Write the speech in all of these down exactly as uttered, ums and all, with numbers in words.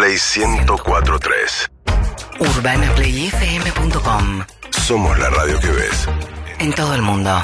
Play ciento cuatro punto tres. urbana play f m punto com. Somos la radio que ves. En todo el mundo.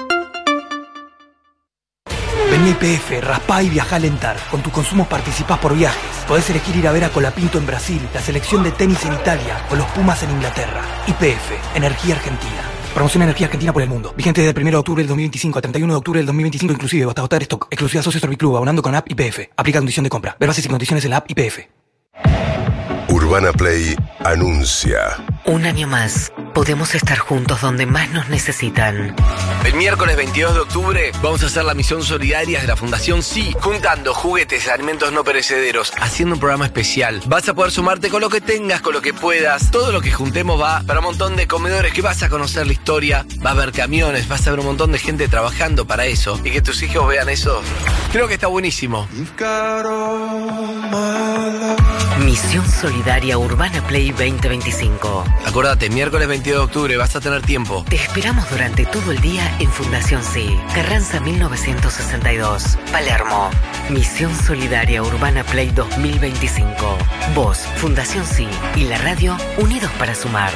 Vení a I P F, raspá y viajá a Alentar. Con tus consumos participás por viajes. Podés elegir ir a ver a Colapinto en Brasil, la selección de tenis en Italia o los Pumas en Inglaterra. I P F, Energía Argentina. Promoción Energía Argentina por el mundo. Vigente desde el primero de octubre del dos mil veinticinco a treinta y uno de octubre del dos mil veinticinco inclusive, hasta agotar stock. Exclusiva Socio Serviclub, abonando con app I P F. Aplica condición de compra. Ver bases y condiciones en la app I P F. Urbana Play anuncia. Un año más, podemos estar juntos donde más nos necesitan. El miércoles veintidós de octubre vamos a hacer la misión solidaria de la Fundación Sí, juntando juguetes, alimentos no perecederos, haciendo un programa especial. Vas a poder sumarte con lo que tengas, con lo que puedas. Todo lo que juntemos va para un montón de comedores que vas a conocer la historia. Va a haber camiones, vas a ver un montón de gente trabajando para eso. Y que tus hijos vean eso. Creo que está buenísimo. Misión Solidaria Urbana Play veinte veinticinco. Acordate, miércoles veintidós de octubre vas a tener tiempo. Te esperamos durante todo el día en Fundación Sí, Carranza mil novecientos sesenta y dos, Palermo. Misión Solidaria Urbana Play dos mil veinticinco. Vos, Fundación Sí y la radio unidos para sumar.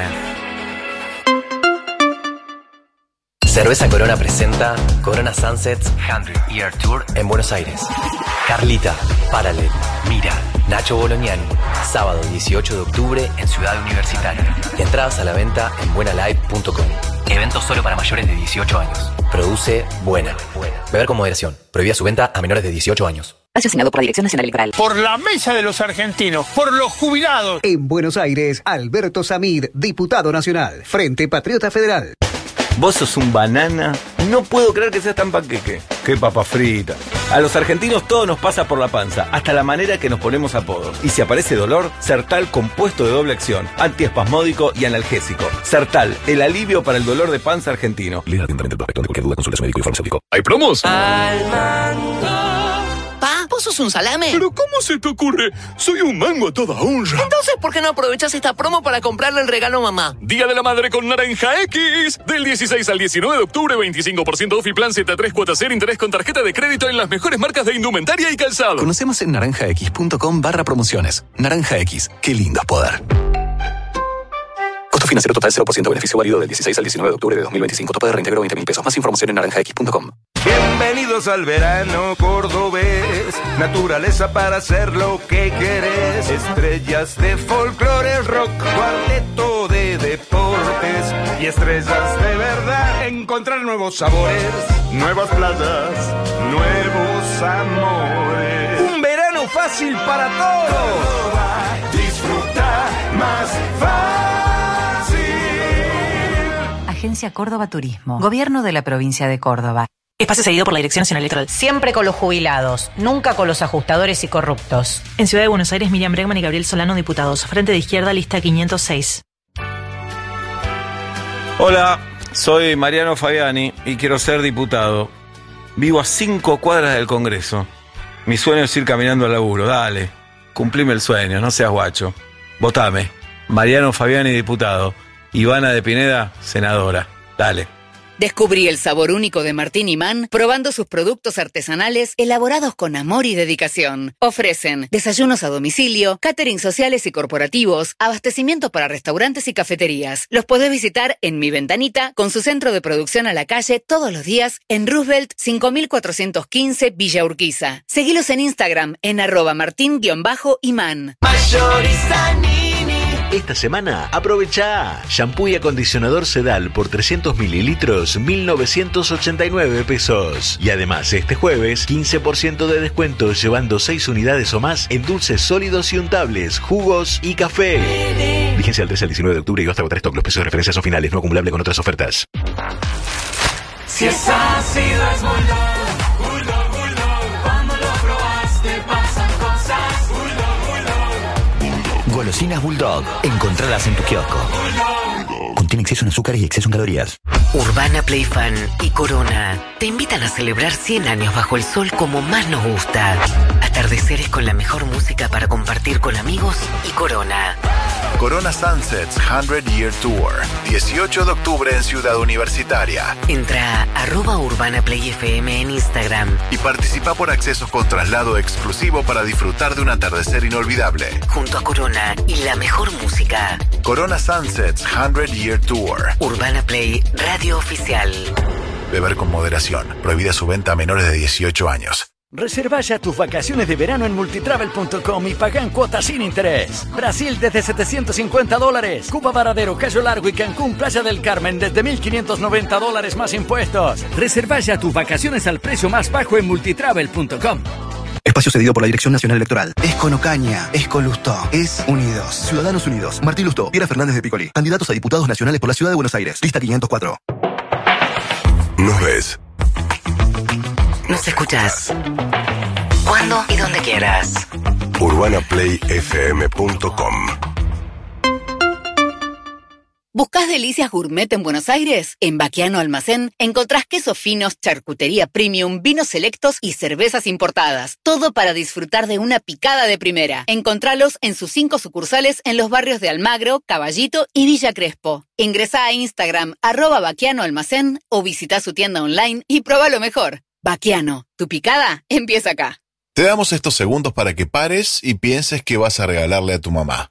Cerveza Corona presenta Corona Sunsets cien Year Tour en Buenos Aires. Carlita, Paralel, Mira, Nacho Bolognani. Sábado dieciocho de octubre en Ciudad Universitaria. Entradas a la venta en buena live punto com. Evento solo para mayores de dieciocho años. Produce Buena. Beber con moderación. Prohibida su venta a menores de dieciocho años. Asignado por la Dirección Nacional Electoral. Por la mesa de los argentinos, por los jubilados. En Buenos Aires, Alberto Samid, diputado nacional, Frente Patriota Federal. Vos sos un banana. No puedo creer que seas tan panqueque. Qué papa frita. A los argentinos todo nos pasa por la panza, hasta la manera que nos ponemos apodos. Y si aparece dolor, Sertal compuesto de doble acción, antiespasmódico y analgésico. Sertal, el alivio para el dolor de panza argentino. Lea atentamente el prospecto. De cualquier duda, consulte a su médico y farmacéutico. ¿Hay promos? Al mango. Pa, ¿vos sos un salame? ¿Pero cómo se te ocurre? Soy un mango a toda honra. Entonces, ¿por qué no aprovechás esta promo para comprarle el regalo a mamá? Día de la Madre con Naranja X. Del dieciséis al diecinueve de octubre, veinticinco por ciento off y plan Z tres cuotas cero interés con tarjeta de crédito en las mejores marcas de indumentaria y calzado. Conocemos en naranjax punto com barra promociones. Naranja X, qué lindo es poder. Costo financiero total cero por ciento, beneficio válido del dieciséis al diecinueve de octubre de dos mil veinticinco. Tope de reintegro veinte mil pesos. Más información en naranja x punto com. Bienvenidos al verano cordobés, naturaleza para hacer lo que querés, estrellas de folclore, rock, cuarteto de deportes y estrellas de verdad. Encontrar nuevos sabores, nuevas playas, nuevos amores. Un verano fácil para todos. Disfruta más fácil. Agencia Córdoba Turismo. Gobierno de la provincia de Córdoba. Espacio cedido por la Dirección Nacional Electoral. Siempre con los jubilados, nunca con los ajustadores y corruptos. En Ciudad de Buenos Aires, Miriam Bregman y Gabriel Solano, diputados. Frente de Izquierda, lista quinientos seis. Hola, soy Mariano Fabiani y quiero ser diputado. Vivo a cinco cuadras del Congreso. Mi sueño es ir caminando al laburo. Dale, cumplime el sueño, no seas guacho. Votame. Mariano Fabiani, diputado. Ivana de Pineda, senadora. Dale. Descubrí el sabor único de Martín Imán probando sus productos artesanales elaborados con amor y dedicación. Ofrecen desayunos a domicilio, catering sociales y corporativos, abastecimiento para restaurantes y cafeterías. Los podés visitar en Mi Ventanita con su centro de producción a la calle todos los días en Roosevelt cinco mil cuatrocientos quince Villa Urquiza. Seguilos en Instagram en arroba martín-imán. Esta semana aprovecha shampoo y acondicionador Sedal por trescientos mililitros, mil novecientos ochenta y nueve pesos. Y además este jueves quince por ciento de descuento llevando seis unidades o más en dulces sólidos y untables, jugos y café. Vigencia del trece al diecinueve de octubre y hasta agotar stock. Los precios de referencia son finales, no acumulable con otras ofertas. Si es ácido es Bulldog, Bulldog, Bulldog. Cuando lo probaste pasan cosas. Bulldog, Bulldog. Golosinas Bulldog. Encontralas en tu kiosco. Contiene exceso en azúcares y exceso en calorías. Urbana Play Fan y Corona te invitan a celebrar cien años bajo el sol como más nos gusta. Atardeceres con la mejor música para compartir con amigos y Corona. Corona Sunsets cien Year Tour. dieciocho de octubre en Ciudad Universitaria. Entra a arroba Urbana Play F M en Instagram Y participa por accesos con traslado exclusivo para disfrutar de un atardecer inolvidable. junto a Corona y la mejor música. Corona Sunsets cien Year Tour. Urbana Play Radio Oficial. Beber con moderación. Prohibida su venta a menores de dieciocho años. Reserva ya tus vacaciones de verano en multitravel punto com y paga en cuotas sin interés. Brasil desde setecientos cincuenta dólares. Cuba Varadero, Cayo Largo y Cancún, Playa del Carmen desde mil quinientos noventa dólares más impuestos. Reserva ya tus vacaciones al precio más bajo en multitravel punto com. Espacio cedido por la Dirección Nacional Electoral. Es con Ocaña, es con Lustó, es Unidos. Ciudadanos Unidos. Martín Lustó, Piera Fernández de Piccoli. Candidatos a diputados nacionales por la Ciudad de Buenos Aires. Lista quinientos cuatro. Nos ves. Nos escuchás cuando y donde quieras. urbana play f m punto com. ¿Buscás delicias gourmet en Buenos Aires? En Baquiano Almacén encontrás quesos finos, charcutería premium, vinos selectos y cervezas importadas. Todo para disfrutar de una picada de primera. Encontralos en sus cinco sucursales en los barrios de Almagro, Caballito y Villa Crespo. Ingresá a Instagram, arroba Baquiano Almacén, o visita su tienda online y probá lo mejor. Baquiano, tu picada empieza acá. Te damos estos segundos para que pares y pienses qué vas a regalarle a tu mamá.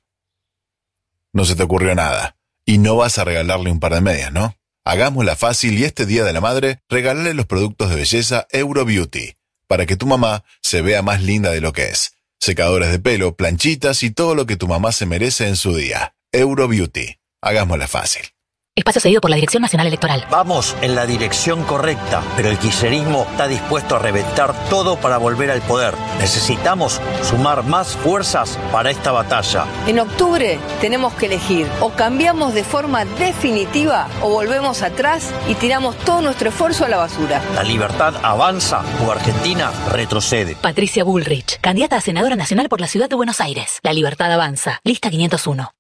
No se te ocurrió nada. Y no vas a regalarle un par de medias, ¿no? Hagámosla fácil y este Día de la Madre, regálale los productos de belleza Euro Beauty, para que tu mamá se vea más linda de lo que es. Secadores de pelo, planchitas y todo lo que tu mamá se merece en su día. Euro Beauty. Hagámosla fácil. Espacio cedido por la Dirección Nacional Electoral. Vamos en la dirección correcta, pero el kirchnerismo está dispuesto a reventar todo para volver al poder. Necesitamos sumar más fuerzas para esta batalla. En octubre tenemos que elegir: o cambiamos de forma definitiva o volvemos atrás y tiramos todo nuestro esfuerzo a la basura. La libertad avanza o Argentina retrocede. Patricia Bullrich, candidata a senadora nacional por la Ciudad de Buenos Aires. La libertad avanza. Lista quinientos uno.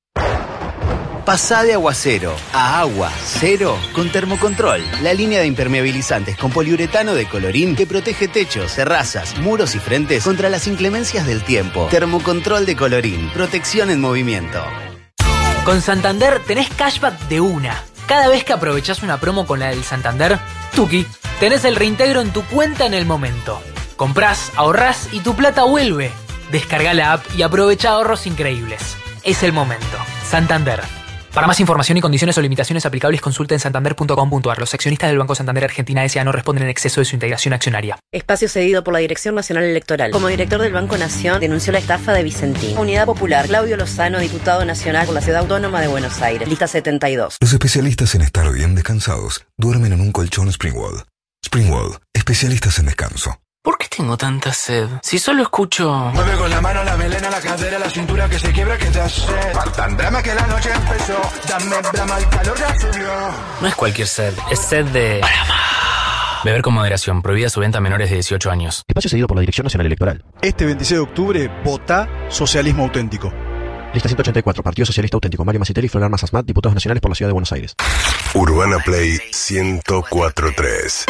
Pasá de agua cero a agua cero con Termocontrol, la línea de impermeabilizantes con poliuretano de Colorín que protege techos, terrazas, muros y frentes contra las inclemencias del tiempo. Termocontrol de Colorín, protección en movimiento. Con Santander tenés cashback de una. Cada vez que aprovechás una promo con la del Santander, tuki, tenés el reintegro en tu cuenta en el momento. Comprás, ahorrás y tu plata vuelve. Descarga la app y aprovecha ahorros increíbles. Es el momento. Santander. Para más información y condiciones o limitaciones aplicables, consulta en santander punto com punto a r. Los accionistas del Banco Santander Argentina S A no responden en exceso de su integración accionaria. Espacio cedido por la Dirección Nacional Electoral. Como director del Banco Nación, denunció la estafa de Vicentín. Unidad Popular, Claudio Lozano, diputado nacional por la Ciudad Autónoma de Buenos Aires. Lista setenta y dos. Los especialistas en estar bien descansados duermen en un colchón Springwall. Springwall, especialistas en descanso. ¿Por qué tengo tanta sed? Si solo escucho... Mueve con la mano, la melena, la cadera, la cintura que se quiebra, que te hace sed. Tan drama que la noche empezó. Dame brama, el calor ya subió. No es cualquier sed, es sed de... Beber con moderación, prohibida su venta a menores de dieciocho años. Espacio cedido por la Dirección Nacional Electoral. Este veintiséis de octubre, vota Socialismo Auténtico. Lista ciento ochenta y cuatro, Partido Socialista Auténtico. Mario Macitelli y Flor Armas Asmat, diputados nacionales por la Ciudad de Buenos Aires. Urbana Play ciento cuatro punto tres.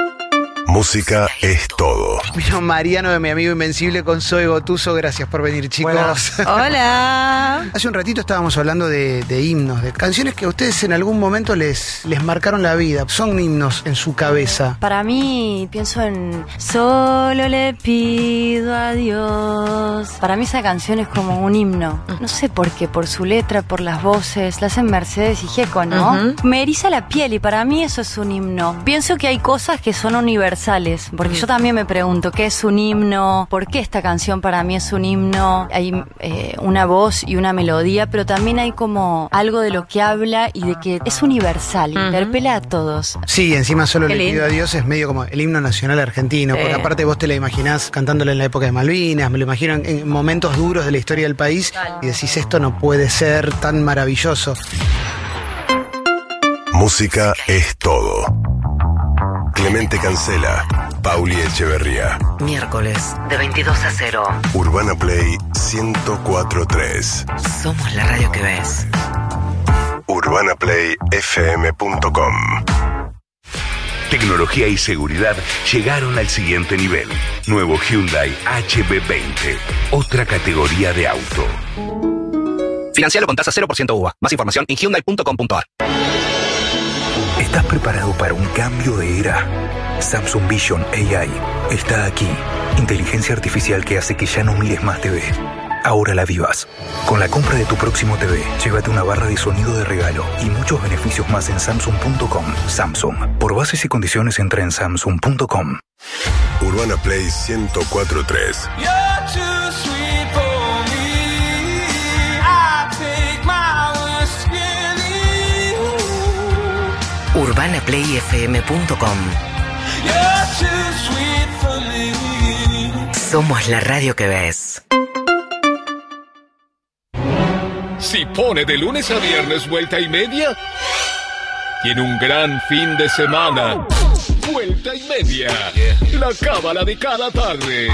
Música es todo. Vino Mariano de Mi Amigo Invencible con Zoe Gotuso. Gracias por venir, chicos. Buenas. Hola. Hace un ratito estábamos hablando de, de himnos, de canciones que a ustedes en algún momento les, les marcaron la vida. Son himnos en su cabeza. Para mí, pienso en Solo le pido a Dios. Para mí esa canción es como un himno. No sé por qué, por su letra, por las voces. La hacen Mercedes y Gieco, ¿no? Uh-huh. Me eriza la piel y para mí eso es un himno. Pienso que hay cosas que son universales. Porque yo también me pregunto qué es un himno, por qué esta canción para mí es un himno. Hay eh, una voz y una melodía, pero también hay como algo de lo que habla y de que es universal, uh-huh. Interpela a todos. Sí, encima Solo le pido a Dios es medio como el himno nacional argentino, sí. Porque aparte vos te la imaginás cantándola en la época de Malvinas, me lo imagino en, en momentos duros de la historia del país y decís esto no puede ser tan maravilloso. Música es todo. Clemente Cancela, Pauli Echeverría. Miércoles de veintidós a cero. Urbana Play ciento cuatro punto tres. Somos la radio que ves. urbana play f m punto com. Tecnología y seguridad llegaron al siguiente nivel. Nuevo Hyundai H B veinte. Otra categoría de auto. Financialo con tasa cero por ciento U V A. Más información en hyundai punto com punto a r. ¿Estás preparado para un cambio de era? Samsung Vision A I está aquí. Inteligencia artificial que hace que ya no mires más T V. Ahora la vivas. Con la compra de tu próximo T V, llévate una barra de sonido de regalo y muchos beneficios más en samsung punto com. Samsung. Por bases y condiciones entra en samsung punto com. Urbana Play ciento cuatro punto tres. urbana play f m punto com. Somos la radio que ves. Si pone de lunes a viernes vuelta y media, tiene un gran fin de semana. Vuelta y media. La cábala de cada tarde.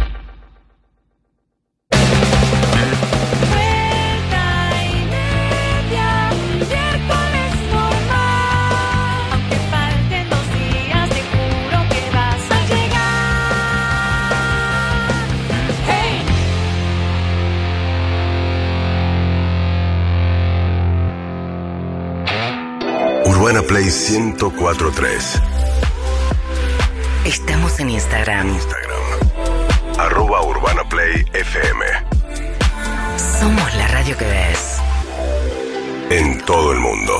Urbana Play ciento cuatro punto tres. Estamos en Instagram. Instagram. Arroba Urbana Play F M. Somos la radio que ves. En todo el mundo.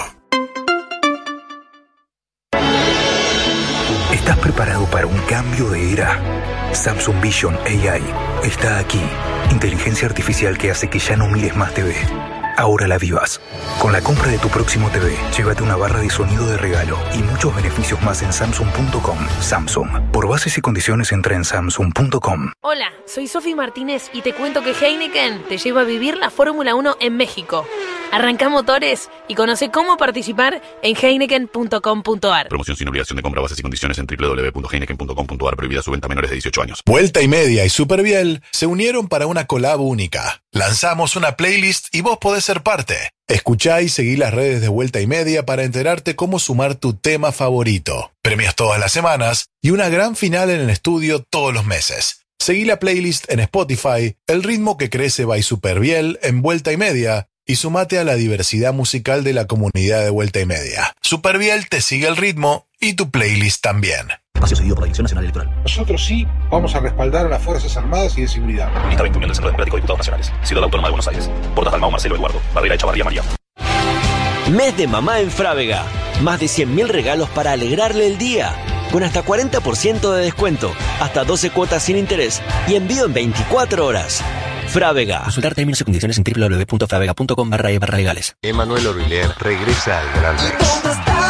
¿Estás preparado para un cambio de era? Samsung Vision A I está aquí. Inteligencia artificial que hace que ya no mires más T V. Ahora la vivas. Con la compra de tu próximo T V, llévate una barra de sonido de regalo y muchos beneficios más en samsung punto com. Samsung. Por bases y condiciones entra en samsung punto com. Hola, soy Sofi Martínez y te cuento que Heineken te lleva a vivir la Fórmula uno en México. Arranca motores y conoce cómo participar en heineken punto com punto a r. Promoción sin obligación de compra, bases y condiciones en doble u doble u doble u punto heineken punto com punto a r. Prohibida su venta a menores de dieciocho años. Vuelta y Media y Superbiel se unieron para una collab única. Lanzamos una playlist y vos podés ser parte. Escuchá y seguí las redes de Vuelta y Media para enterarte cómo sumar tu tema favorito. Premios todas las semanas y una gran final en el estudio todos los meses. Seguí la playlist en Spotify, El ritmo que crece by Superbiel en Vuelta y Media y sumate a la diversidad musical de la comunidad de Vuelta y Media. Superbiel te sigue el ritmo y tu playlist también. Espacio cedido por la Dirección Nacional Electoral. Nosotros sí vamos a respaldar a las Fuerzas Armadas y de Seguridad. Lista veinte del Centro Democrático de Diputados Nacionales. Ciudad Autónoma de Buenos Aires. Portas Dalmau, Marcelo Eduardo. Barrera Echavarría María. Mes de mamá en Frávega. Más de cien mil regalos para alegrarle el día. Con hasta cuarenta por ciento de descuento. Hasta doce cuotas sin interés. Y envío en veinticuatro horas. Frávega. Consultar términos y condiciones en doble u doble u doble u punto fravega punto com barra e barra legales. Emanuel Orbilier regresa al Gran Rex.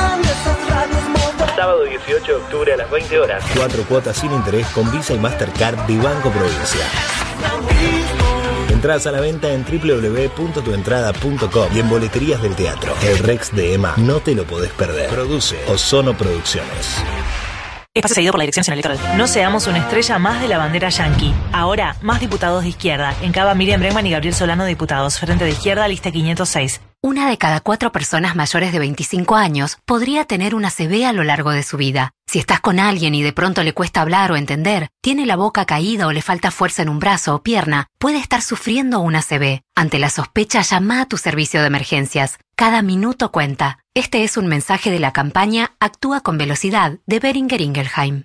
Sábado dieciocho de octubre a las veinte horas. Cuatro cuotas sin interés con Visa y Mastercard Bibanco Provincia. Entradas a la venta en doble u doble u doble u punto tu entrada punto com y en boleterías del teatro. El Rex de Ema. No te lo podés perder. Produce Ozono Producciones. Espacio cedido por la Dirección Nacional Electoral. No seamos una estrella más de la bandera yanqui. Ahora, más diputados de izquierda. En Cava, Miriam Bregman y Gabriel Solano, diputados. Frente de Izquierda, lista quinientos seis. Una de cada cuatro personas mayores de veinticinco años podría tener una C V a lo largo de su vida. Si estás con alguien y de pronto le cuesta hablar o entender, tiene la boca caída o le falta fuerza en un brazo o pierna, puede estar sufriendo una C V. Ante la sospecha, llama a tu servicio de emergencias. Cada minuto cuenta. Este es un mensaje de la campaña Actúa con Velocidad de Boehringer Ingelheim.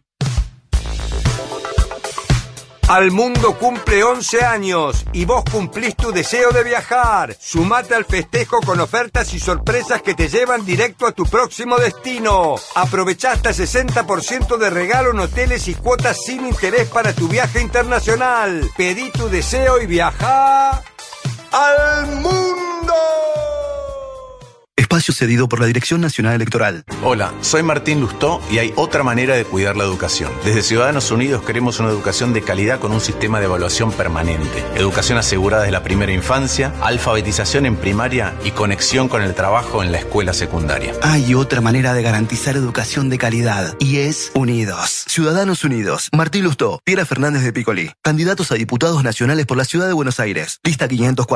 Al mundo cumple once años y vos cumplís tu deseo de viajar. Sumate al festejo con ofertas y sorpresas que te llevan directo a tu próximo destino. Aprovechá hasta sesenta por ciento de regalo en hoteles y cuotas sin interés para tu viaje internacional. Pedí tu deseo y viajá al mundo. Espacio cedido por la Dirección Nacional Electoral. Hola, soy Martín Lustó y hay otra manera de cuidar la educación. Desde Ciudadanos Unidos queremos una educación de calidad con un sistema de evaluación permanente. Educación asegurada desde la primera infancia, alfabetización en primaria y conexión con el trabajo en la escuela secundaria. Hay otra manera de garantizar educación de calidad y es Unidos. Ciudadanos Unidos. Martín Lustó, Piera Fernández de Picolí. Candidatos a diputados nacionales por la Ciudad de Buenos Aires. Lista quinientos cuatro.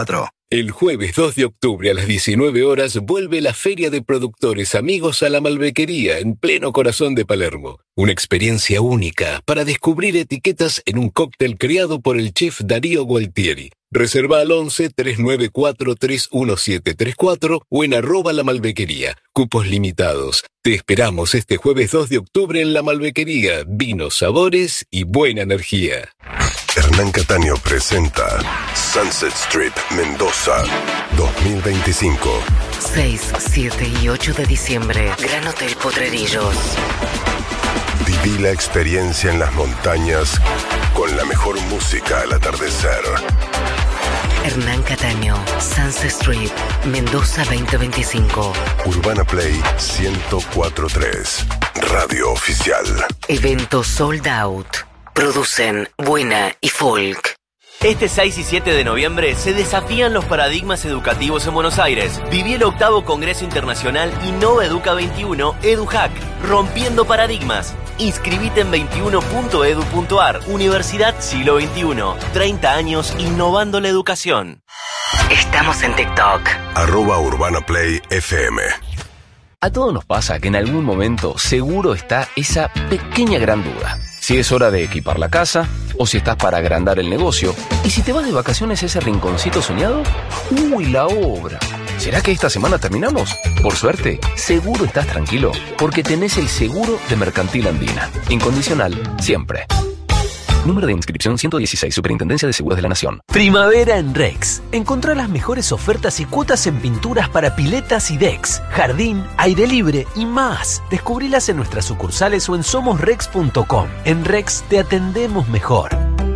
El jueves dos de octubre a las diecinueve horas vuelve la Feria de Productores Amigos a la Malbequería en pleno corazón de Palermo. Una experiencia única para descubrir etiquetas en un cóctel creado por el chef Darío Gualtieri. Reserva al once, trescientos noventa y cuatro, treinta y siete treinta y cuatro o en arroba la Malbequería. Cupos limitados. Te esperamos este jueves dos de octubre en la Malbequería. Vinos, sabores y buena energía. Hernán Cataño presenta Sunset Strip Mendoza dos mil veinticinco. seis, siete y ocho de diciembre, Gran Hotel Potrerillos. Viví la experiencia en las montañas con la mejor música al atardecer. Hernán Cataño, Sunset Strip, Mendoza veinte veinticinco. Urbana Play ciento cuatro punto tres. Radio oficial. Evento sold out. Producen Buena y Folk. Este seis y siete de noviembre se desafían los paradigmas educativos en Buenos Aires. Viví el octavo Congreso Internacional Innova Educa veintiuno EduHack, rompiendo paradigmas. Inscribite en veintiuno punto edu punto ar. Universidad Siglo veintiuno. treinta años innovando la educación. Estamos en TikTok. Arroba Urbana Play F M. A todos nos pasa que en algún momento seguro está esa pequeña gran duda. Si es hora de equipar la casa, o si estás para agrandar el negocio, y si te vas de vacaciones a ese rinconcito soñado, ¡uy, la obra! ¿Será que esta semana terminamos? Por suerte, seguro estás tranquilo, porque tenés el seguro de Mercantil Andina. Incondicional, siempre. Número de inscripción ciento dieciséis, Superintendencia de Seguros de la Nación. Primavera en Rex. Encontrá las mejores ofertas y cuotas en pinturas para piletas y decks, jardín, aire libre y más. Descubrilas en nuestras sucursales o en somos rex punto com. En Rex te atendemos mejor.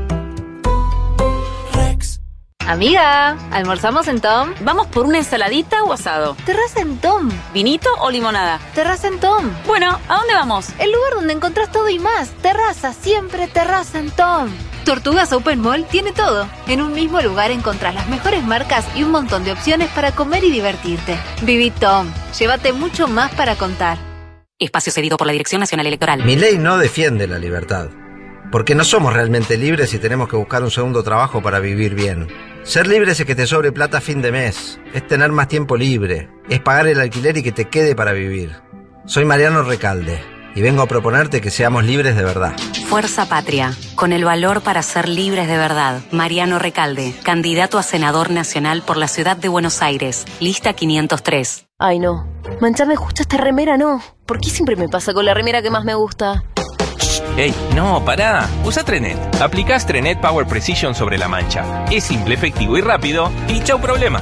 Amiga, ¿almorzamos en Tom? ¿Vamos por una ensaladita o asado? Terraza en Tom. ¿Vinito o limonada? Terraza en Tom. Bueno, ¿a dónde vamos? El lugar donde encontrás todo y más. Terraza, siempre terraza en Tom. Tortugas Open Mall tiene todo. En un mismo lugar encontrás las mejores marcas y un montón de opciones para comer y divertirte. Viví Tom. Llévate mucho más para contar. Espacio cedido por la Dirección Nacional Electoral. Mi ley no defiende la libertad. Porque no somos realmente libres y tenemos que buscar un segundo trabajo para vivir bien. Ser libre es que te sobre plata a fin de mes. Es tener más tiempo libre. Es pagar el alquiler y que te quede para vivir. Soy Mariano Recalde y vengo a proponerte que seamos libres de verdad. Fuerza Patria, con el valor para ser libres de verdad. Mariano Recalde, candidato a senador nacional por la ciudad de Buenos Aires. Lista quinientos tres. Ay, no. Mancharme justo esta remera, no. ¿Por qué siempre me pasa con la remera que más me gusta? ¡Ey, no, pará! Usa Trenet. Aplicás Trenet Power Precision sobre la mancha. Es simple, efectivo y rápido. Y chau problema.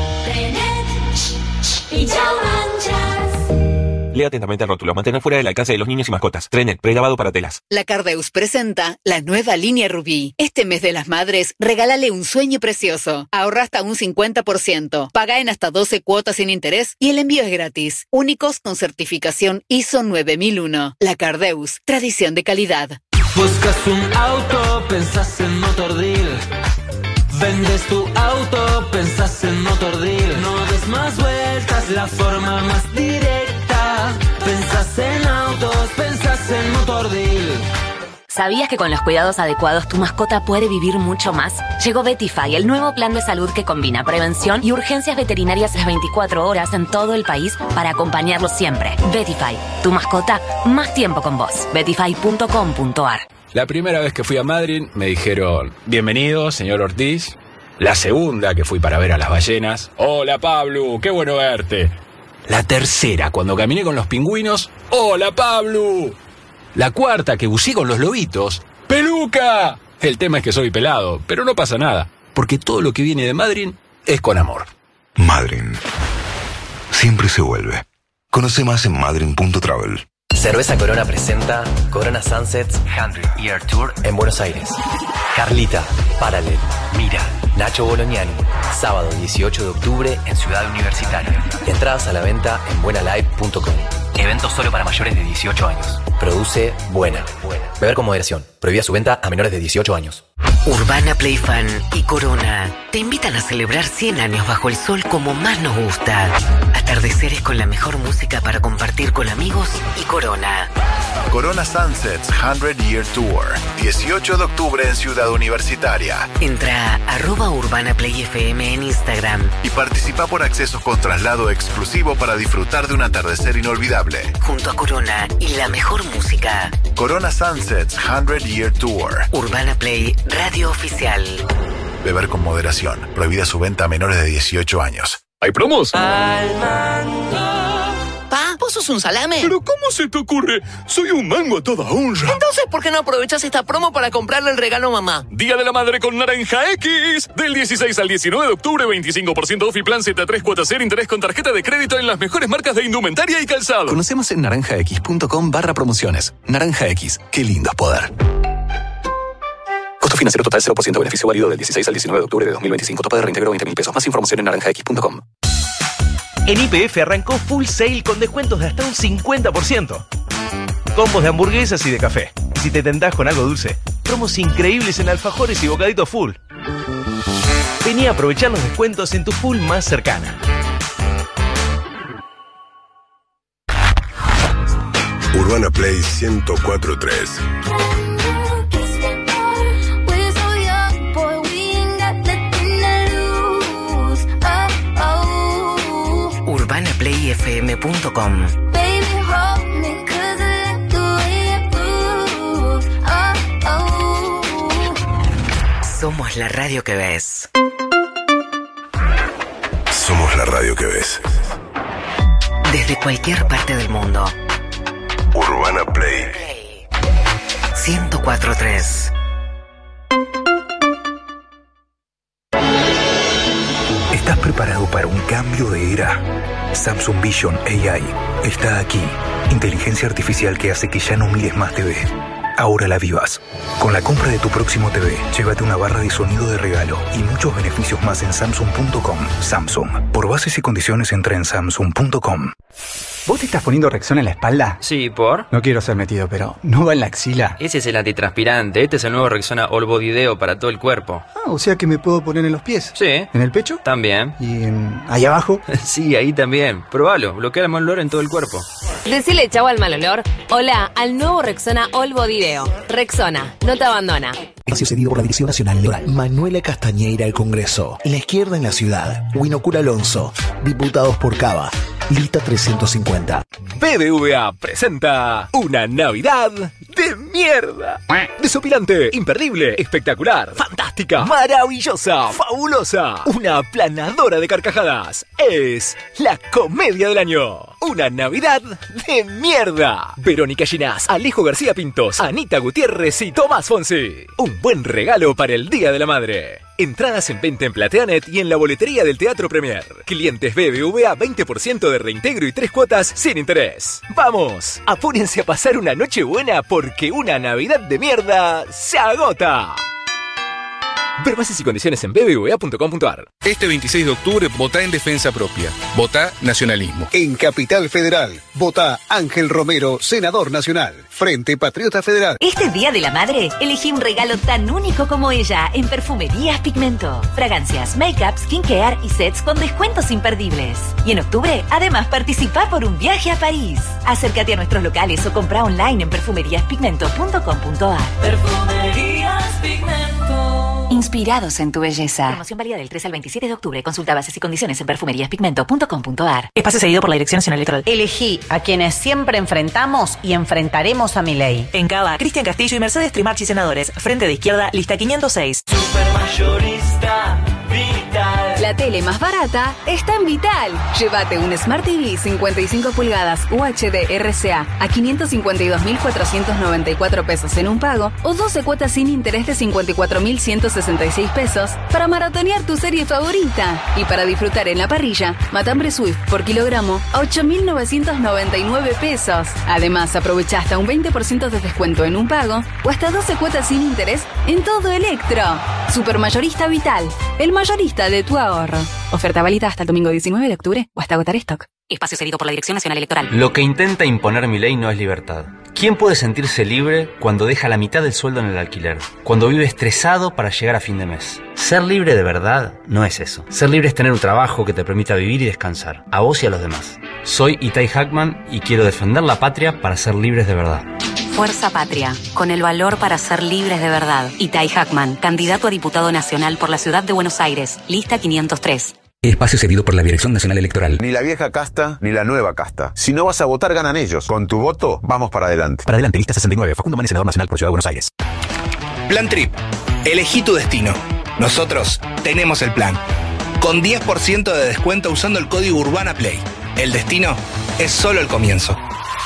Trenet y chau manchas. Lea atentamente el rótulo. Mantener fuera del alcance de los niños y mascotas. Trenet, pregrabado para telas. La Cardeus presenta la nueva línea Rubí. Este mes de las madres, regálale un sueño precioso. Ahorra hasta un cincuenta por ciento. Paga en hasta doce cuotas sin interés y el envío es gratis. Únicos con certificación I S O nueve mil uno. La Cardeus, tradición de calidad. Buscas un auto, pensás en Motordeal. Vendes tu auto, pensás en Motordeal. No des más vueltas, la forma más directa. Pensás en autos, pensás en Motordeal. ¿Sabías que con los cuidados adecuados tu mascota puede vivir mucho más? Llegó Vetify, el nuevo plan de salud que combina prevención y urgencias veterinarias las veinticuatro horas en todo el país para acompañarlos siempre. Vetify, tu mascota, más tiempo con vos. vetify punto com punto ar. La primera vez que fui a Madrid me dijeron, bienvenido, señor Ortiz. La segunda que fui para ver a las ballenas, hola Pablo, qué bueno verte. La tercera, cuando caminé con los pingüinos, hola Pablo. La cuarta, que buceé con los lobitos, ¡peluca! El tema es que soy pelado, pero no pasa nada, porque todo lo que viene de Madrid es con amor. Madrid. Siempre se vuelve. Conoce más en madrid punto travel. Cerveza Corona presenta Corona Sunsets cien Year Tour en Buenos Aires. Carlita, Paralel, Mira, Nacho Bolognani. Sábado dieciocho de octubre en Ciudad Universitaria. Entradas a la venta en buena live punto com. Evento solo para mayores de dieciocho años. Produce Buena. Beber con moderación. Prohibida su venta a menores de dieciocho años. Urbana Play Fan y Corona te invitan a celebrar cien años bajo el sol como más nos gusta. Atardeceres con la mejor música para compartir con amigos y Corona. Corona Sunsets cien Year Tour, dieciocho de octubre en Ciudad Universitaria. Entra a arroba Urbana Play F M en Instagram y participa por accesos con traslado exclusivo para disfrutar de un atardecer inolvidable. Junto a Corona y la mejor música. Corona Sunsets cien Year Tour. Urbana Play, radio oficial. Beber con moderación. Prohibida su venta a menores de dieciocho años. ¿Hay promos? Al mango. Pa, ¿vos sos un salame? ¿Pero cómo se te ocurre? Soy un mango a toda honra. Entonces, ¿por qué no aprovechás esta promo para comprarle el regalo a mamá? Día de la Madre con Naranja X. Del dieciséis al diecinueve de octubre, veinticinco por ciento off y plan Z tres cuotas cero interés con tarjeta de crédito en las mejores marcas de indumentaria y calzado. Conocemos en naranjax.com barra promociones. Naranja X. Qué lindo es poder. Costo financiero total cero por ciento. Beneficio válido del dieciséis al diecinueve de octubre de dos mil veinticinco. Topa de reintegro veinte mil pesos. Más información en naranjax punto com. En Y P F arrancó Full Sale con descuentos de hasta un cincuenta por ciento. Combos de hamburguesas y de café. Si te tentás con algo dulce, promos increíbles en alfajores y bocaditos Full. Vení a aprovechar los descuentos en tu Full más cercana. Urbana Play ciento cuatro punto tres. urbana play f m punto com. Somos la radio que ves. Somos la radio que ves. Desde cualquier parte del mundo. Urbana Play ciento cuatro punto tres. ¿Estás preparado para un cambio de era? Samsung Vision A I está aquí. Inteligencia artificial que hace que ya no mires más T V. Ahora la vivas. Con la compra de tu próximo T V, llévate una barra de sonido de regalo y muchos beneficios más en samsung punto com. Samsung. Por bases y condiciones entra en samsung punto com. ¿Vos te estás poniendo Rexona en la espalda? Sí, ¿por? No quiero ser metido, pero ¿no va en la axila? Ese es el antitranspirante. Este es el nuevo Rexona All Body Deo para todo el cuerpo. Ah, o sea que me puedo poner en los pies. Sí. ¿En el pecho? También. ¿Y en... ahí abajo? Sí, ahí también. Probalo. Bloquea el mal olor en todo el cuerpo. Decile chau al mal olor. Hola al nuevo Rexona All Body Deo. Rexona, no te abandona. Espacio cedido por la Dirección Nacional Electoral. Manuela Castañeira al Congreso. La izquierda en la ciudad. Winocura Alonso. Diputados por Cava. Lista trescientos cincuenta. B B V A presenta una Navidad de mierda. Desopilante, imperdible, espectacular, fantástica, maravillosa, fabulosa. Una aplanadora de carcajadas. Es la comedia del año. Una Navidad de mierda. Verónica Ginás, Alejo García Pintos, Anita Gutiérrez y Tomás Fonsi. Un buen regalo para el Día de la Madre. Entradas en venta en Plateanet y en la boletería del Teatro Premier. Clientes B B V A veinte por ciento de reintegro y tres cuotas sin interés. ¡Vamos! Apúrense a pasar una noche buena porque una Navidad de mierda se agota. Ver bases y condiciones en b b v a punto com punto a r. Este veintiséis de octubre, votá en defensa propia. Votá nacionalismo. En Capital Federal, votá Ángel Romero, senador nacional. Frente Patriota Federal. Este Día de la Madre, elegí un regalo tan único como ella en Perfumerías Pigmento. Fragancias, make-up, skincare y sets con descuentos imperdibles. Y en octubre, además, participa por un viaje a París. Acércate a nuestros locales o compra online en perfumerías pigmento punto com punto a r. Perfumerías Pigmento. Inspirados en tu belleza. Promoción válida del tres al veintisiete de octubre. Consulta bases y condiciones en perfumerías pigmento punto com punto a r. Espacio cedido por la Dirección Nacional Electoral. Elegí a quienes siempre enfrentamos y enfrentaremos a Milei. En Cava, Cristian Castillo y Mercedes Trimarchi, senadores. Frente de Izquierda, lista quinientos seis. Supermayorista Vital. La tele más barata está en Vital. Llévate un Smart T V cincuenta y cinco pulgadas U H D R C A a quinientos cincuenta y dos mil cuatrocientos noventa y cuatro pesos en un pago o doce cuotas sin interés de cincuenta y cuatro mil ciento sesenta y seis pesos para maratonear tu serie favorita. Y para disfrutar en la parrilla, matambre Swift por kilogramo a ocho mil novecientos noventa y nueve pesos. Además, aprovecha hasta un veinte por ciento de descuento en un pago o hasta doce cuotas sin interés en todo Electro. Supermayorista Vital, el mayorista de tu ahorro. Oferta válida hasta el domingo diecinueve de octubre o hasta agotar stock. Espacio cedido por la Dirección Nacional Electoral. Lo que intenta imponer Milei no es libertad. ¿Quién puede sentirse libre cuando deja la mitad del sueldo en el alquiler? Cuando vive estresado para llegar a fin de mes. Ser libre de verdad no es eso. Ser libre es tener un trabajo que te permita vivir y descansar. A vos y a los demás. Soy Itai Hackman y quiero defender la patria para ser libres de verdad. Fuerza Patria, con el valor para ser libres de verdad. Itai Hackman, candidato a diputado nacional por la Ciudad de Buenos Aires. Lista quinientos tres. Espacio cedido por la Dirección Nacional Electoral. Ni la vieja casta, ni la nueva casta. Si no vas a votar, ganan ellos. Con tu voto, vamos para adelante. Para adelante, lista sesenta y nueve. Facundo Manes, senador nacional por Ciudad de Buenos Aires. Plan Trip. Elegí tu destino. Nosotros tenemos el plan. Con diez por ciento de descuento usando el código Urbana Play. El destino es solo el comienzo.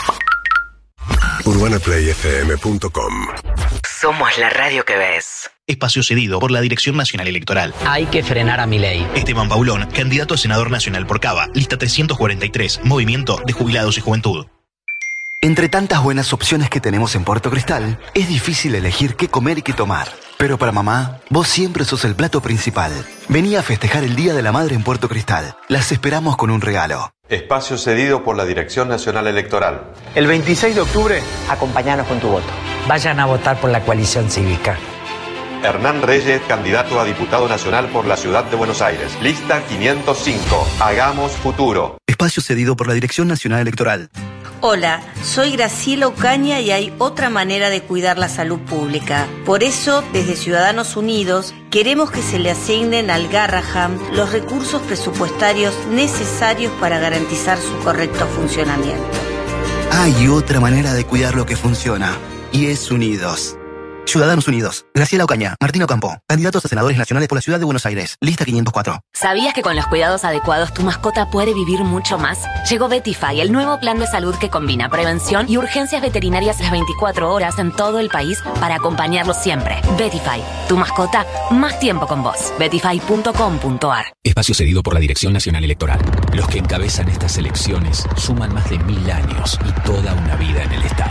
urbana play f m punto com. Somos la radio que ves. Espacio cedido por la Dirección Nacional Electoral. Hay que frenar a Milei. Esteban Paulón, candidato a senador nacional por Cava, lista trescientos cuarenta y tres, Movimiento de Jubilados y Juventud. Entre tantas buenas opciones que tenemos en Puerto Cristal, es difícil elegir qué comer y qué tomar. Pero para mamá, vos siempre sos el plato principal. Vení a festejar el Día de la Madre en Puerto Cristal. Las esperamos con un regalo. Espacio cedido por la Dirección Nacional Electoral. El veintiséis de octubre, acompañanos con tu voto. Vayan a votar por la coalición cívica. Hernán Reyes, candidato a diputado nacional por la Ciudad de Buenos Aires. Lista quinientos cinco. Hagamos futuro. Espacio cedido por la Dirección Nacional Electoral. Hola, soy Graciela Ocaña y hay otra manera de cuidar la salud pública. Por eso, desde Ciudadanos Unidos, queremos que se le asignen al Garraham los recursos presupuestarios necesarios para garantizar su correcto funcionamiento. Hay otra manera de cuidar lo que funciona, y es Unidos. Ciudadanos Unidos. Graciela Ocaña, Martín Ocampo, candidatos a senadores nacionales por la Ciudad de Buenos Aires. Lista quinientos cuatro. ¿Sabías que con los cuidados adecuados tu mascota puede vivir mucho más? Llegó Vetify, el nuevo plan de salud que combina prevención y urgencias veterinarias las veinticuatro horas en todo el país para acompañarlos siempre. Vetify, tu mascota, más tiempo con vos. vetify punto com punto a r. Espacio cedido por la Dirección Nacional Electoral. Los que encabezan estas elecciones suman más de mil años y toda una vida en el Estado.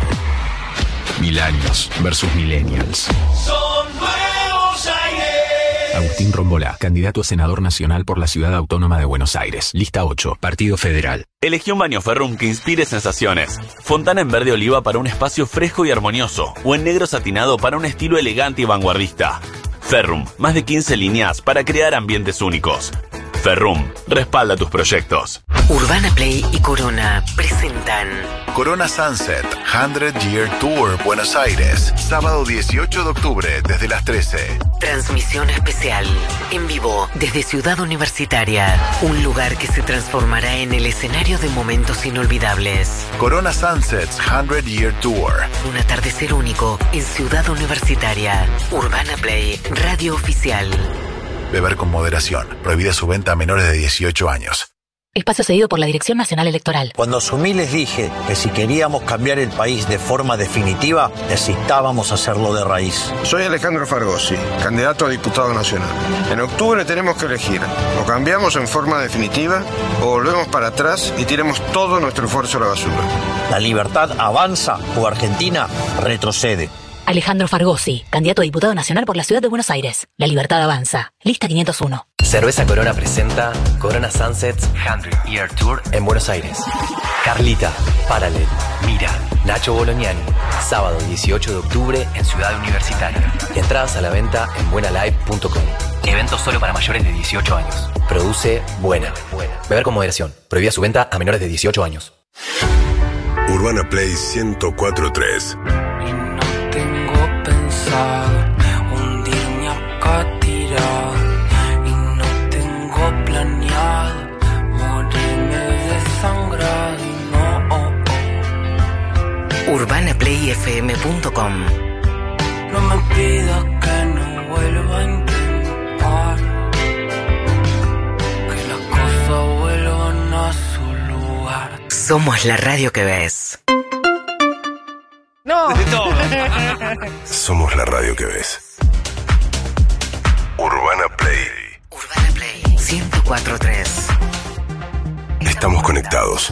Mil años versus millennials. Son Nuevos Aires. Agustín Rombolá, candidato a senador nacional por la Ciudad Autónoma de Buenos Aires. Lista ocho, Partido Federal. Elegí un baño Ferrum que inspire sensaciones. Fontana en verde oliva para un espacio fresco y armonioso. O en negro satinado para un estilo elegante y vanguardista. Ferrum, más de quince líneas para crear ambientes únicos. Ferrum, respalda tus proyectos. Urbana Play y Corona presentan Corona Sunset hundred Year Tour Buenos Aires, sábado dieciocho de octubre desde las trece. Transmisión especial, en vivo, desde Ciudad Universitaria, un lugar que se transformará en el escenario de momentos inolvidables. Corona Sunsets hundred Year Tour. Un atardecer único en Ciudad Universitaria. Urbana Play, radio oficial. Beber con moderación. Prohibida su venta a menores de dieciocho años. Espacio cedido por la Dirección Nacional Electoral. Cuando asumí les dije que si queríamos cambiar el país de forma definitiva, necesitábamos hacerlo de raíz. Soy Alejandro Fargosi, candidato a diputado nacional. En octubre tenemos que elegir. O cambiamos en forma definitiva, o volvemos para atrás y tiremos todo nuestro esfuerzo a la basura. La libertad avanza o Argentina retrocede. Alejandro Fargosi, candidato a diputado nacional por la Ciudad de Buenos Aires. La libertad avanza. Lista quinientos uno. Cerveza Corona presenta Corona Sunsets hundred Year Tour en Buenos Aires. Carlita, Paralel, Mira, Nacho Bolognani. Sábado dieciocho de octubre en Ciudad Universitaria. Entradas a la venta en buena live punto com. Evento solo para mayores de dieciocho años. Produce Buena. Beber con moderación. Prohibida su venta a menores de dieciocho años. Urbana Play ciento cuatro punto tres. Tengo pensado hundirme acá tirado y no tengo planeado morirme desangrado y no. Oh, oh. urbana play f m punto com. No me pidas que no vuelva a intentar, que las cosas vuelvan a su lugar. Somos la radio que ves. No. Somos la radio que ves. Urbana Play. Urbana Play ciento cuatro punto tres. Estamos conectados.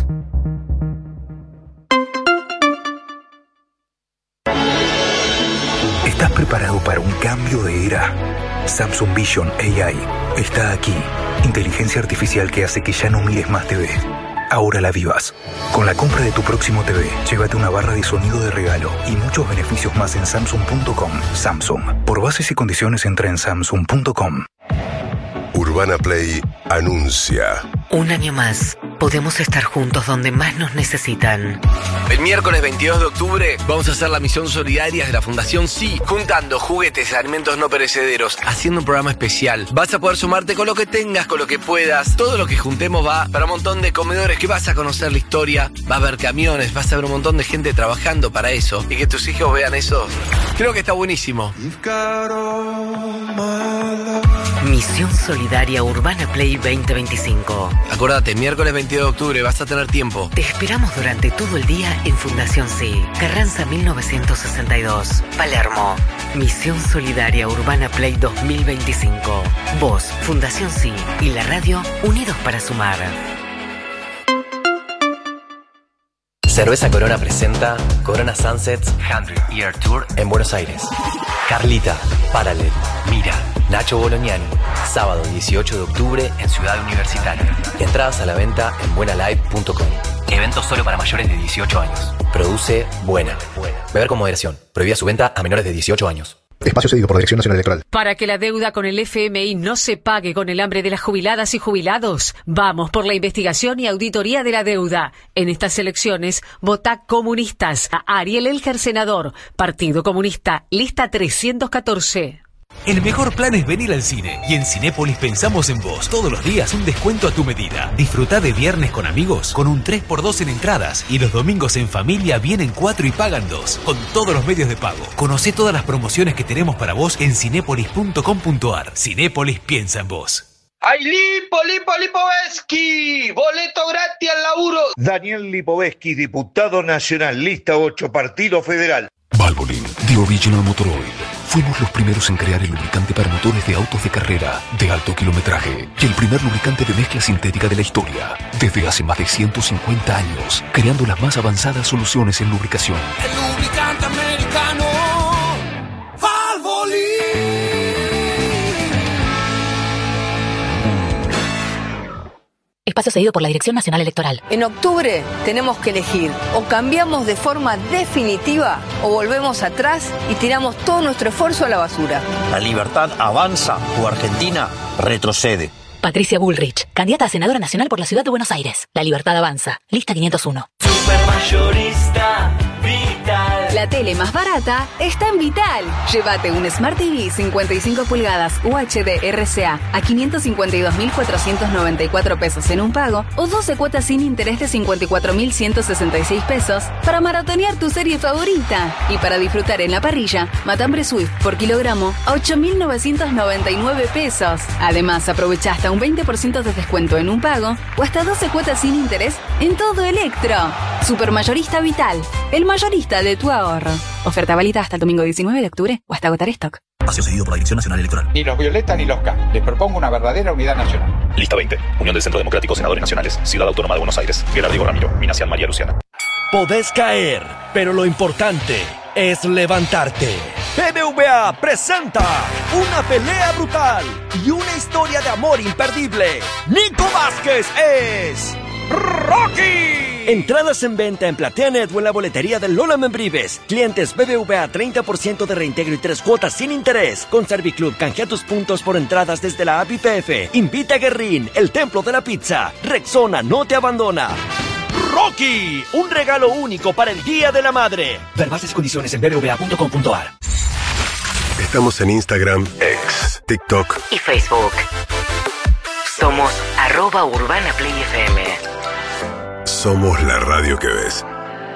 ¿Estás preparado para un cambio de era? Samsung Vision A I está aquí. Inteligencia artificial que hace que ya no mires más T V. ahora la vivas. Con la compra de tu próximo T V, llévate una barra de sonido de regalo y muchos beneficios más en Samsung punto com. Samsung. Por bases y condiciones entra en Samsung punto com. Urbana Play anuncia. Un año más, podemos estar juntos donde más nos necesitan. El miércoles veintidós de octubre vamos a hacer la misión solidaria de la Fundación Sí, juntando juguetes y alimentos no perecederos, haciendo un programa especial. Vas a poder sumarte con lo que tengas, con lo que puedas. Todo lo que juntemos va para un montón de comedores que vas a conocer la historia, vas a ver camiones, vas a ver un montón de gente trabajando para eso y que tus hijos vean eso. Creo que está buenísimo. Misión Solidaria Urbana Play veinte veinticinco. Acordate, miércoles veintidós de octubre vas a tener tiempo. Te esperamos durante todo el día en Fundación Sí, Carranza mil novecientos sesenta y dos, Palermo. Misión Solidaria Urbana Play dos mil veinticinco. Vos, Fundación Sí y la radio unidos para sumar. Cerveza Corona presenta Corona Sunsets cien Year Tour en Buenos Aires. Carlita, Parallel, Mira, Nacho Bolognani. Sábado dieciocho de octubre en Ciudad Universitaria. Entradas a la venta en buena live punto com. Evento solo para mayores de dieciocho años. Produce Buena. Beber con moderación. Prohibida su venta a menores de dieciocho años. Espacio cedido por la Dirección Nacional Electoral. Para que la deuda con el F M I no se pague con el hambre de las jubiladas y jubilados, vamos por la investigación y auditoría de la deuda. En estas elecciones, vota comunistas. A Ariel Elger, senador. Partido Comunista, lista trescientos catorce. El mejor plan es venir al cine. Y en Cinépolis pensamos en vos. Todos los días un descuento a tu medida. Disfrutá de viernes con amigos con un tres por dos en entradas. Y los domingos en familia vienen cuatro y pagan dos. Con todos los medios de pago. Conocé todas las promociones que tenemos para vos en cinépolis punto com punto ar. Cinépolis piensa en vos. ¡Ay, Lipo, Lipo, Lipovetsky! ¡Boleto gratis al laburo! Daniel Lipovetsky, diputado nacional, lista ocho, Partido Federal. Valvoline, The Original Motor Oil. Fuimos los primeros en crear el lubricante para motores de autos de carrera de alto kilometraje y el primer lubricante de mezcla sintética de la historia. Desde hace más de ciento cincuenta años, creando las más avanzadas soluciones en lubricación. El lubricante americano, Valvoline. Espacio cedido por la Dirección Nacional Electoral. En octubre tenemos que elegir o cambiamos de forma definitiva o volvemos atrás y tiramos todo nuestro esfuerzo a la basura. La libertad avanza o Argentina retrocede. Patricia Bullrich, candidata a senadora nacional por la Ciudad de Buenos Aires. La libertad avanza. Lista quinientos uno. Supermayorista Vital. La tele más barata está en Vital. Llévate un Smart T V cincuenta y cinco pulgadas U H D R C A a quinientos cincuenta y dos mil cuatrocientos noventa y cuatro pesos en un pago o doce cuotas sin interés de cincuenta y cuatro mil ciento sesenta y seis pesos para maratonear tu serie favorita. Y para disfrutar en la parrilla, matambre Swift por kilogramo a ocho mil novecientos noventa y nueve pesos. Además, aprovecha hasta un veinte por ciento de descuento en un pago o hasta doce cuotas sin interés en todo Electro. Supermayorista Vital, el mayorista de tu ahorro. Oferta válida hasta el domingo diecinueve de octubre o hasta agotar stock. Espacio cedido por la Dirección Nacional Electoral. Ni los Violeta ni los K. Les propongo una verdadera unidad nacional. Lista veinte. Unión del Centro Democrático Senadores Nacionales. Ciudad Autónoma de Buenos Aires. Gerardo Ramiro. Minacian María Luciana. Podés caer, pero lo importante es levantarte. B B V A presenta una pelea brutal y una historia de amor imperdible. Nico Vázquez es Rocky. Entradas en venta en PlateaNet o en la boletería de Lola Membrives. Clientes B B V A treinta por ciento de reintegro y tres cuotas sin interés. Con Serviclub canjea tus puntos por entradas desde la app I P F. Invita a Guerrín, el templo de la pizza. Rexona no te abandona. Rocky, un regalo único para el Día de la Madre. Ver bases y condiciones en b b v a punto com punto ar. Estamos en Instagram, X, TikTok y Facebook. Somos arroba Urbana Play F M. Somos la radio que ves.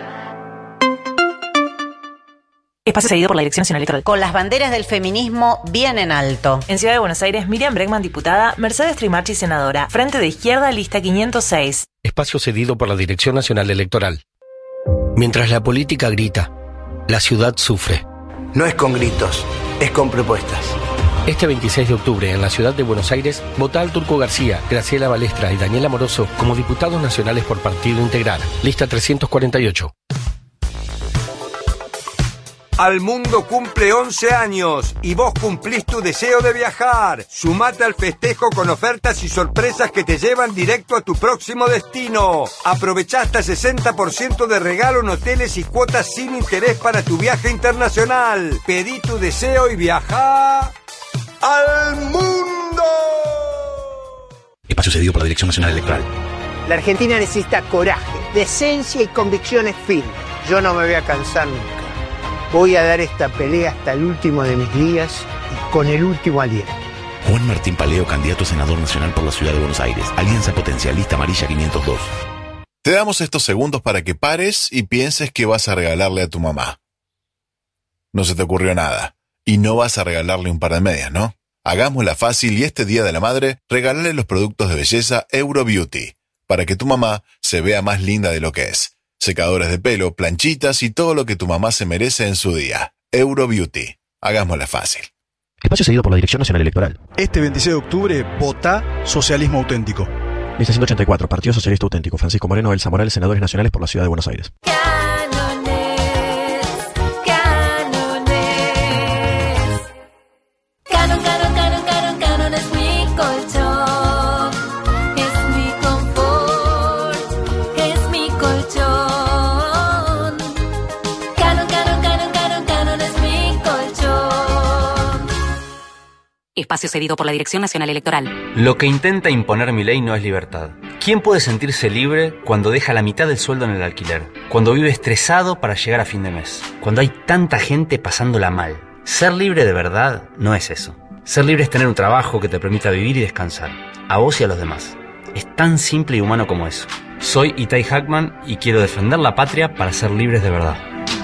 Espacio cedido por la Dirección Nacional Electoral. Con las banderas del feminismo bien en alto. En Ciudad de Buenos Aires, Miriam Bregman, diputada, Mercedes Trimarchi, senadora. Frente de Izquierda, lista quinientos seis. Espacio cedido por la Dirección Nacional Electoral. Mientras la política grita, la ciudad sufre. No es con gritos, es con propuestas. Este veintiséis de octubre, en la ciudad de Buenos Aires, vota al Turco García, Graciela Balestra y Daniela Moroso como diputados nacionales por Partido Integral. Lista trescientos cuarenta y ocho. Al mundo cumple once años y vos cumplís tu deseo de viajar. Sumate al festejo con ofertas y sorpresas que te llevan directo a tu próximo destino. Aprovechá hasta sesenta por ciento de regalo en hoteles y cuotas sin interés para tu viaje internacional. Pedí tu deseo y viajá al mundo. Espacio cedido por la Dirección Nacional Electoral. La Argentina necesita coraje, decencia y convicciones firmes. Yo no me voy a cansar nunca. Voy a dar esta pelea hasta el último de mis días y con el último aliento. Juan Martín Paleo, candidato a senador nacional por la Ciudad de Buenos Aires. Alianza Potencialista Amarilla quinientos dos. Te damos estos segundos para que pares y pienses que vas a regalarle a tu mamá. No se te ocurrió nada. Y no vas a regalarle un par de medias, ¿no? Hagámosla fácil y este Día de la Madre, regálale los productos de belleza Euro Beauty, para que tu mamá se vea más linda de lo que es. Secadores de pelo, planchitas y todo lo que tu mamá se merece en su día. Euro Beauty. Hagámosla fácil. Espacio cedido por la Dirección Nacional Electoral. Este veintiséis de octubre, votá Socialismo Auténtico. Lista ciento ochenta y cuatro, Partido Socialista Auténtico. Francisco Moreno, Elsa Morales, Senadores Nacionales por la Ciudad de Buenos Aires. Canon, canon, canon, canon, canon es mi colchón, es mi confort, es mi colchón. Canon, canon, canon, canon, canon es mi colchón. Espacio cedido por la Dirección Nacional Electoral. Lo que intenta imponer mi ley no es libertad. ¿Quién puede sentirse libre cuando deja la mitad del sueldo en el alquiler? Cuando vive estresado para llegar a fin de mes. Cuando hay tanta gente pasándola mal. Ser libre de verdad no es eso. Ser libre es tener un trabajo que te permita vivir y descansar, a vos y a los demás. Es tan simple y humano como eso. Soy Itai Hackman y quiero defender la patria para ser libres de verdad.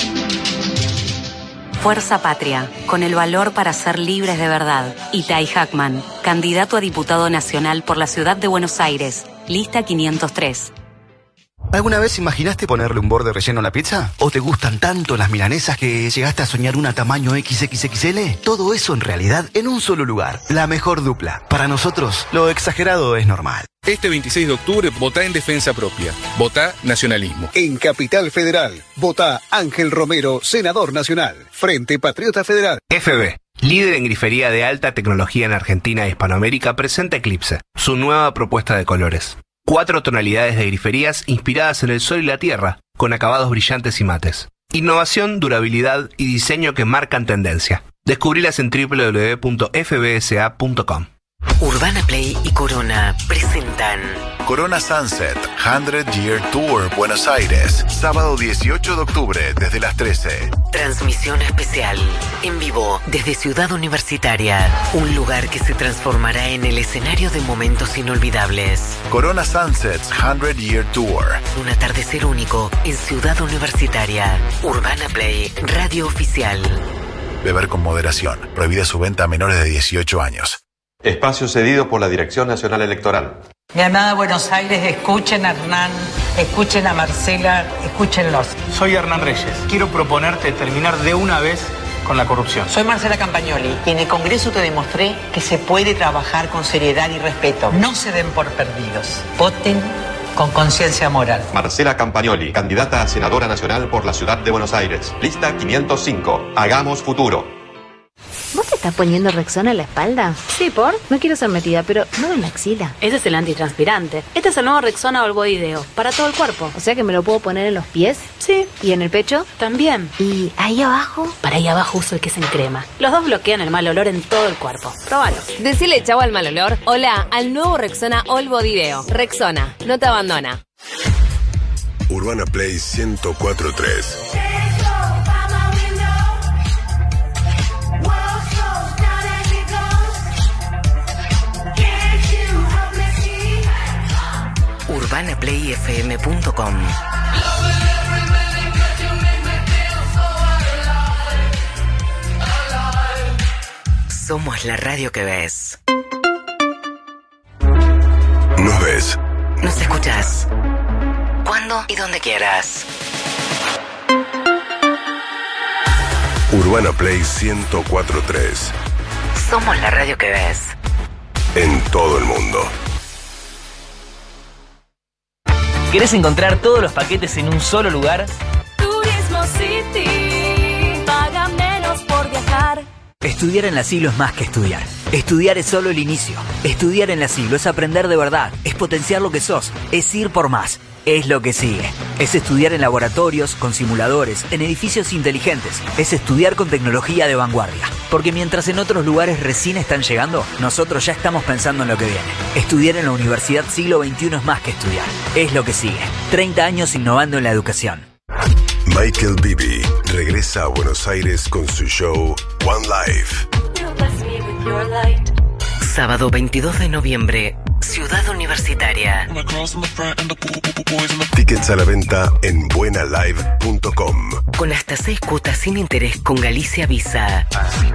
Fuerza Patria, con el valor para ser libres de verdad. Itai Hackman, candidato a diputado nacional por la Ciudad de Buenos Aires, lista quinientos tres. ¿Alguna vez imaginaste ponerle un borde relleno a la pizza? ¿O te gustan tanto las milanesas que llegaste a soñar una tamaño equis equis equis ele? Todo eso en realidad en un solo lugar. La mejor dupla. Para nosotros, lo exagerado es normal. Este veintiséis de octubre, votá en defensa propia. Votá nacionalismo. En Capital Federal, votá Ángel Romero, senador nacional. Frente Patriota Federal. F B, líder en grifería de alta tecnología en Argentina e Hispanoamérica, presenta Eclipse, su nueva propuesta de colores. Cuatro tonalidades de griferías inspiradas en el sol y la tierra, con acabados brillantes y mates. Innovación, durabilidad y diseño que marcan tendencia. Descubrilas en doble u doble u doble u punto f b s a punto com. Urbana Play y Corona presentan Corona Sunset hundred Year Tour Buenos Aires, sábado dieciocho de octubre desde las trece. Transmisión especial, en vivo, desde Ciudad Universitaria, un lugar que se transformará en el escenario de momentos inolvidables. Corona Sunset hundred Year Tour. Un atardecer único en Ciudad Universitaria. Urbana Play, radio oficial. Beber con moderación, prohibida su venta a menores de dieciocho años. Espacio cedido por la Dirección Nacional Electoral. Mi amada Buenos Aires, escuchen a Hernán, escuchen a Marcela, escúchenlos. Soy Hernán Reyes. Quiero proponerte terminar de una vez con la corrupción. Soy Marcela Campagnoli y en el Congreso te demostré que se puede trabajar con seriedad y respeto. No se den por perdidos. Voten con conciencia moral. Marcela Campagnoli, candidata a senadora nacional por la Ciudad de Buenos Aires. Lista quinientos cinco. Hagamos futuro. ¿Vos te estás poniendo Rexona en la espalda? Sí, ¿por? No quiero ser metida, pero no en la axila. Ese es el antitranspirante. Este es el nuevo Rexona All Body Deo, para todo el cuerpo. O sea que me lo puedo poner en los pies. Sí. ¿Y en el pecho? También. ¿Y ahí abajo? Para ahí abajo uso el que es en crema. Los dos bloquean el mal olor en todo el cuerpo. Próbalo. Decile chau al mal olor. Hola al nuevo Rexona All Body Deo. Rexona, no te abandona. Urbana Play ciento cuatro punto tres. urbana play f m punto com. Somos la radio que ves. Nos ves. Nos escuchas. Cuando y donde quieras. Urbana Play ciento cuatro punto tres. Somos la radio que ves. En todo el mundo. ¿Querés encontrar todos los paquetes en un solo lugar? Turismo City, paga Estudiar en la Siglo es más que estudiar. Estudiar es solo el inicio. Estudiar en la Siglo es aprender de verdad, es potenciar lo que sos, es ir por más. Es lo que sigue. Es estudiar en laboratorios, con simuladores, en edificios inteligentes. Es estudiar con tecnología de vanguardia. Porque mientras en otros lugares recién están llegando, nosotros ya estamos pensando en lo que viene. Estudiar en la Universidad Siglo veintiuno es más que estudiar. Es lo que sigue. treinta años innovando en la educación. Michael Bibi regresa a Buenos Aires con su show One Life. Sábado veintidós de noviembre, Ciudad Universitaria. Tickets a la venta en buena live punto com. Con hasta seis cuotas sin interés con Galicia Visa.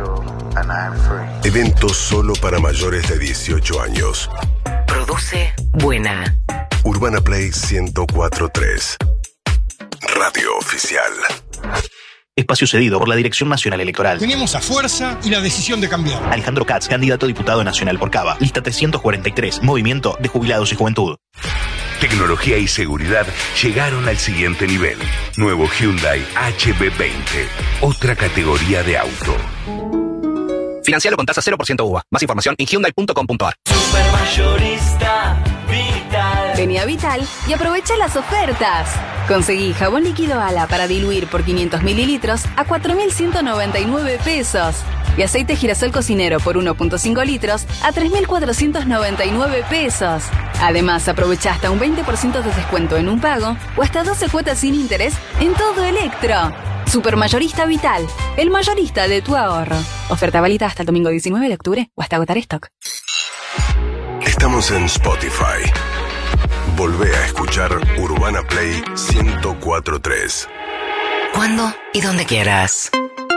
Evento solo para mayores de dieciocho años. Produce Buena. Urbana Play ciento cuatro punto tres. Radio Oficial. Espacio cedido por la Dirección Nacional Electoral. Tenemos a fuerza y la decisión de cambiar. Alejandro Katz, candidato a diputado nacional por Cava. Lista trescientos cuarenta y tres, Movimiento de Jubilados y Juventud. Tecnología y seguridad llegaron al siguiente nivel. Nuevo Hyundai H B veinte. Otra categoría de auto. Financialo con tasa cero por ciento U V A. Más información en hyundai punto com punto a r. Supermayorista Vital. Vení a Vital y aprovecha las ofertas. Conseguí jabón líquido Ala para diluir por quinientos mililitros a cuatro mil ciento noventa y nueve pesos. Y aceite girasol cocinero por uno punto cinco litros a tres mil cuatrocientos noventa y nueve pesos. Además, aprovecha hasta un veinte por ciento de descuento en un pago o hasta doce cuotas sin interés en todo Electro. Supermayorista Vital, el mayorista de tu ahorro. Oferta válida hasta el domingo diecinueve de octubre o hasta agotar stock. Estamos en Spotify. Volvé a escuchar Urbana Play ciento cuatro punto tres. Cuando y donde quieras.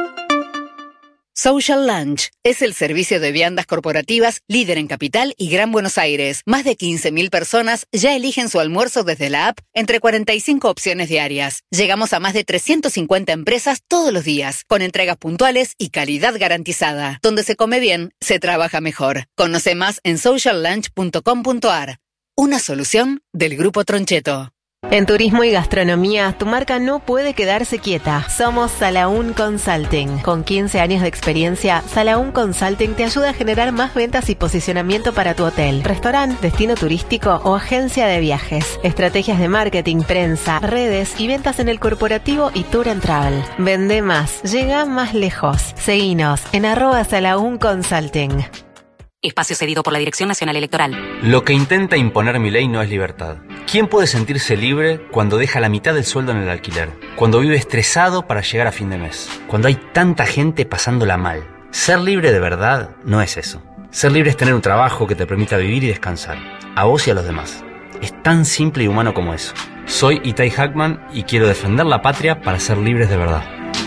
Social Lunch es el servicio de viandas corporativas líder en Capital y Gran Buenos Aires. Más de quince mil personas ya eligen su almuerzo desde la app entre cuarenta y cinco opciones diarias. Llegamos a más de trescientas cincuenta empresas todos los días, con entregas puntuales y calidad garantizada. Donde se come bien, se trabaja mejor. Conoce más en social lunch punto com punto a r. Una solución del Grupo Troncheto. En turismo y gastronomía, tu marca no puede quedarse quieta. Somos Salaún Consulting. Con quince años de experiencia, Salaún Consulting te ayuda a generar más ventas y posicionamiento para tu hotel, restaurante, destino turístico o agencia de viajes. Estrategias de marketing, prensa, redes y ventas en el corporativo y tour and travel. Vende más, llega más lejos. Seguinos en arroba Salaún Consulting. Espacio cedido por la Dirección Nacional Electoral. Lo que intenta imponer mi ley no es libertad. ¿Quién puede sentirse libre cuando deja la mitad del sueldo en el alquiler? Cuando vive estresado para llegar a fin de mes. Cuando hay tanta gente pasándola mal. Ser libre de verdad no es eso. Ser libre es tener un trabajo que te permita vivir y descansar. A vos y a los demás. Es tan simple y humano como eso. Soy Itai Hackman y quiero defender la patria para ser libres de verdad.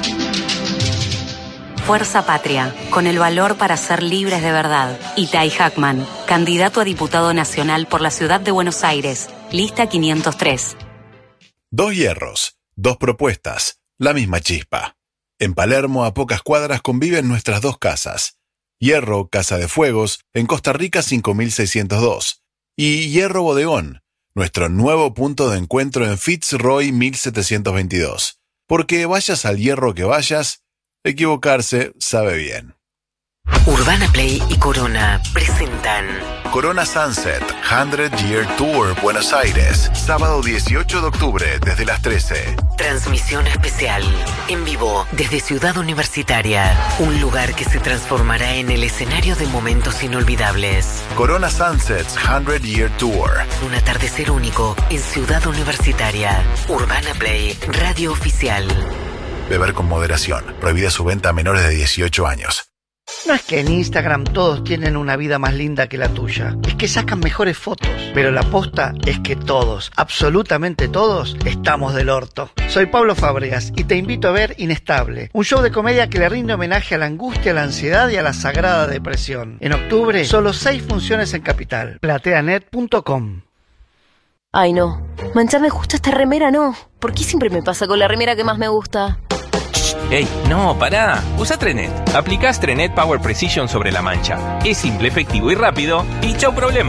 Fuerza Patria, con el valor para ser libres de verdad. Itai Hackman, candidato a diputado nacional por la Ciudad de Buenos Aires. Lista quinientos tres. Dos hierros, dos propuestas, la misma chispa. En Palermo, a pocas cuadras, conviven nuestras dos casas. Hierro, Casa de Fuegos, en Costa Rica cinco mil seiscientos dos. Y Hierro Bodegón, nuestro nuevo punto de encuentro en Fitzroy mil setecientos veintidós. Porque vayas al hierro que vayas, equivocarse sabe bien. Urbana Play y Corona presentan Corona Sunset cien Year Tour Buenos Aires, sábado dieciocho de octubre desde las trece. Transmisión especial, en vivo, desde Ciudad Universitaria, un lugar que se transformará en el escenario de momentos inolvidables. Corona Sunset cien Year Tour. Un atardecer único en Ciudad Universitaria. Urbana Play, radio oficial. Beber con moderación. Prohibida su venta a menores de dieciocho años. No es que en Instagram todos tienen una vida más linda que la tuya, es que sacan mejores fotos, pero la posta es que todos, absolutamente todos, estamos del orto. Soy Pablo Fábregas y te invito a ver Inestable, un show de comedia que le rinde homenaje a la angustia, a la ansiedad y a la sagrada depresión. En octubre, solo seis funciones en Capital. plateanet punto com. Ay no, mancharme justo esta remera no. ¿Por qué siempre me pasa con la remera que más me gusta? ¡Ey! ¡No, pará! Usa Trenet. Aplicás Trenet Power Precision sobre la mancha. Es simple, efectivo y rápido. Y chau problema.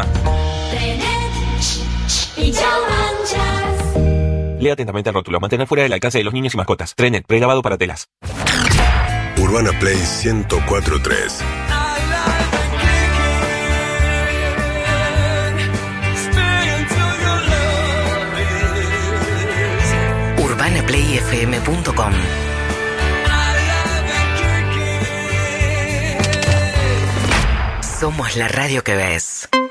Trenet y chau manchas. Lea atentamente el rótulo. Mantener fuera del alcance de los niños y mascotas. Trenet, prelavado para telas. Urbana Play ciento cuatro punto tres. urbana play f m punto com. Somos la radio que ves.